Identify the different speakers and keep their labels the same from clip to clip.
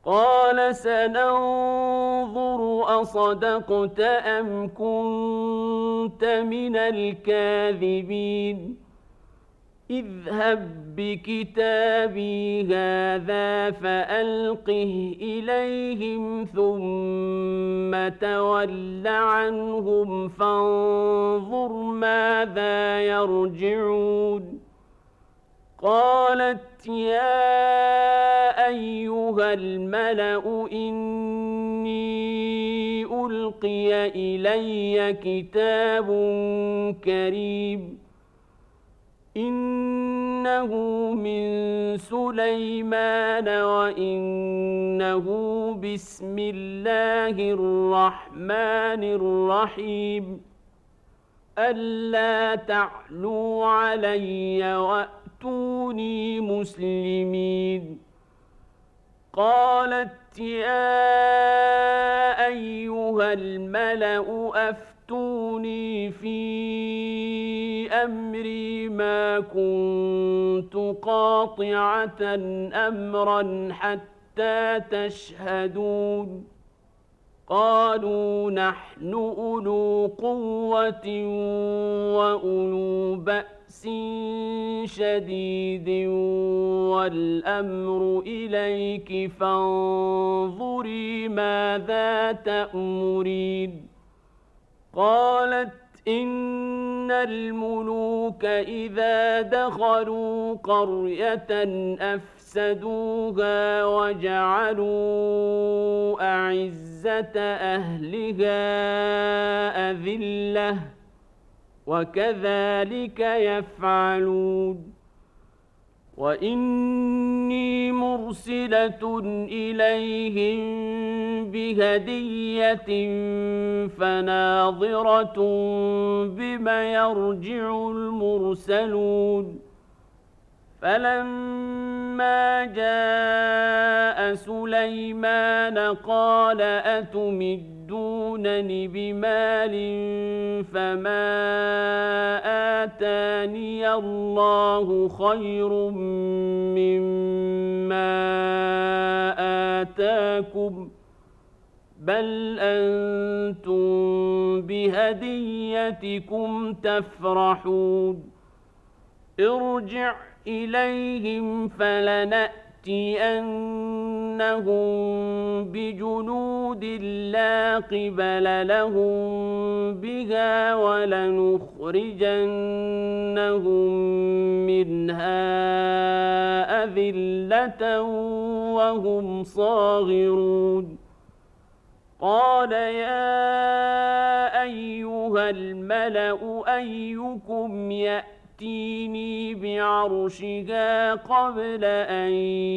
Speaker 1: قال سننظر أصدقت أم كنت من الكاذبين اذهب بكتابي هذا فألقه إليهم ثم تول عنهم فانظر ماذا يرجعون قالت يا أيها الملأ إني ألقي إلي كتاب كريم إنه من سليمان وإنه بسم الله الرحمن الرحيم ألا تعلوا علي وأتوني مسلمين قالت يا أيها الملأ أفتوني في أمري ما كنت قاطعة أمرا حتى تشهدون قالوا نحن أولو قوة وأولو بأس شديد والأمر إليك فانظري ماذا تأمرين قالت إن الملوك إذا دخلوا قرية أفسدوها وجعلوا أعزة أهلها أذلة وكذلك يفعلون وإني مرسلة إليهم بهدية فناظرة بما يرجع المرسلون فلما جاء سليمان قال أتمدونني بمال فما آتاني الله خير مما آتاكم بل أنتم بهديتكم تفرحون ارجع إليهم فلنأتينهم بجنود لا قبل لهم بها ولنخرجنهم منها أذلة وهم صاغرون قال يا أيها الملأ أيكم يأتيني بعرشها قبل أن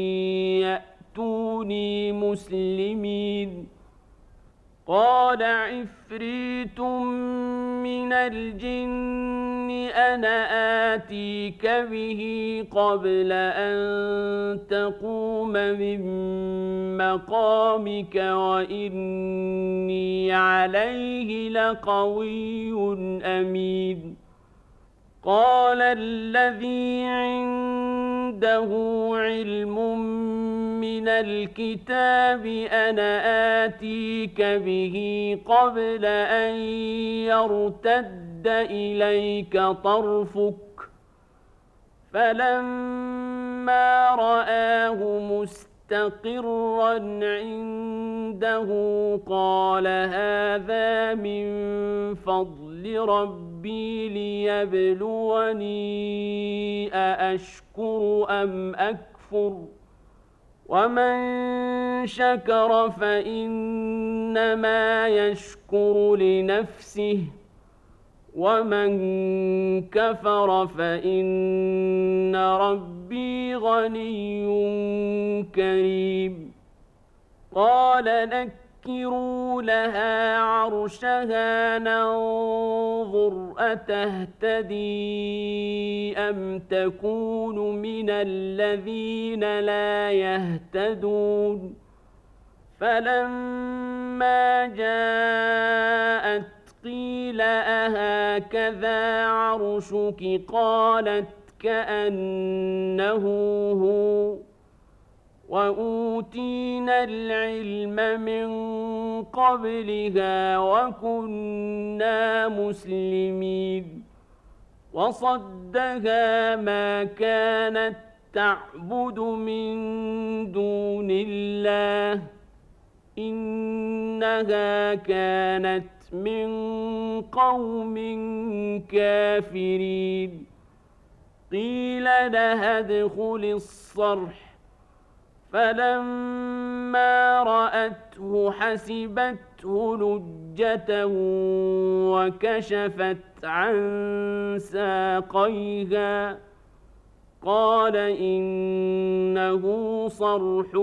Speaker 1: يأتوني مسلمين قال عفريت من الجن أنا آتيك به قبل أن تقوم من مقامك وإني عليه لقوي أمين قال الذي عنده علم من الكتاب أنا آتيك به قبل أن يرتد إليك طرفك فلما رآه مستقرا عنده قال هذا من فضل ربي ليبلوني أأشكر أم أكفر ومن شكر فإنما يشكر لنفسه ومن كفر فإن ربي غني كريم قال نكروا لها عرشها ننظر أتهتدي أم تكون من الذين لا يهتدون فلما جاءت قيل أهكذا عرشك قالت كأنه هو وأوتينا العلم من قبلها وكنا مسلمين وصدها ما كانت تعبد من دون الله إنها كانت من قوم كافرين قيل لها ادخل الصرح فلما رأته حسبته لجة وكشفت عن ساقيها قال إنه صرح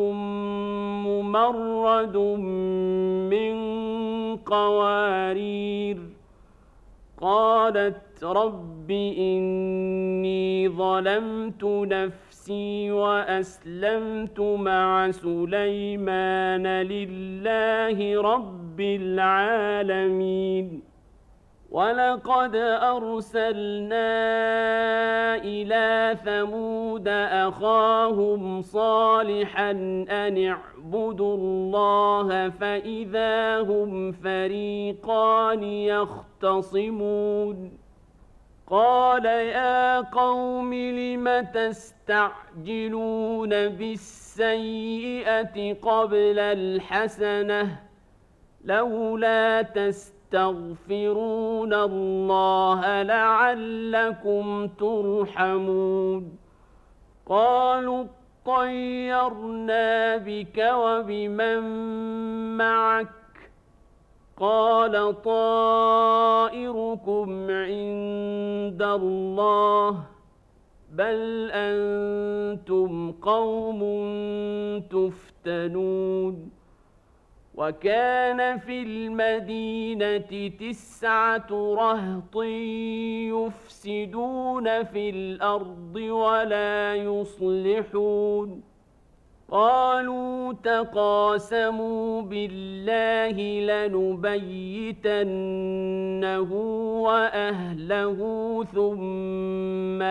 Speaker 1: ممرد من قوارير قالت رب إني ظلمت نفسي وأسلمت مع سليمان لله رب العالمين ولقد أرسلنا إلى ثمود أخاهم صالحا أن اعبدوا الله فإذا هم فريقان يختصمون قال يا قوم لم تستعجلون بالسيئة قبل الحسنة لولا تستغفرون الله لعلكم ترحمون قالوا طيرنا بك وبمن معك قال طائركم عند الله بل أنتم قوم تفتنون وكان في المدينة 9 رهط يفسدون في الأرض ولا يصلحون قالوا تقاسموا بالله لنبيتنه وأهله ثم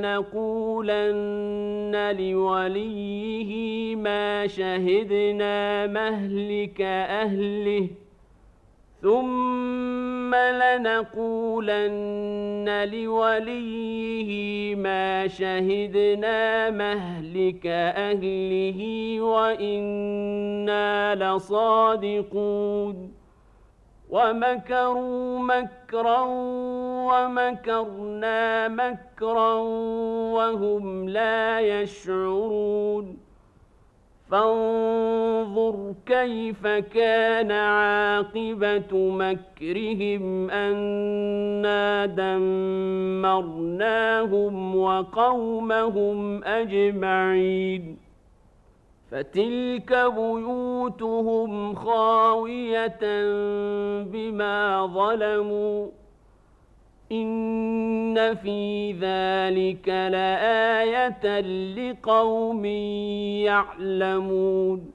Speaker 1: لنقولن لوليه ما شهدنا مهلك أهله ثم لنقولن لوليه ما شهدنا مهلك أهله وإنا لصادقون ومكروا مكرا ومكرنا مكرا وهم لا يشعرون فانظر كيف كان عاقبة مكرهم أنا دمرناهم وقومهم أجمعين فتلك بيوتهم خاوية بما ظلموا إن في ذلك لآية لقوم يعلمون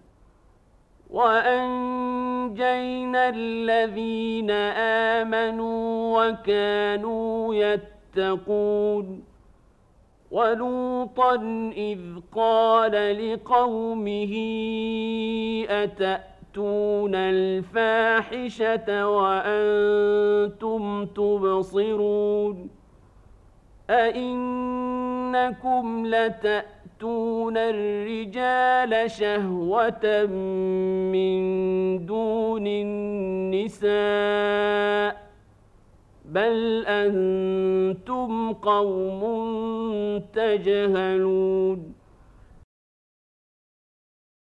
Speaker 1: وأنجينا الذين آمنوا وكانوا يتقون ولوطا إذ قال لقومه أتأتون الفاحشة وأنتم تبصرون أئنكم لتأتون الرجال شهوة من دون النساء بل أنتم قوم تجهلون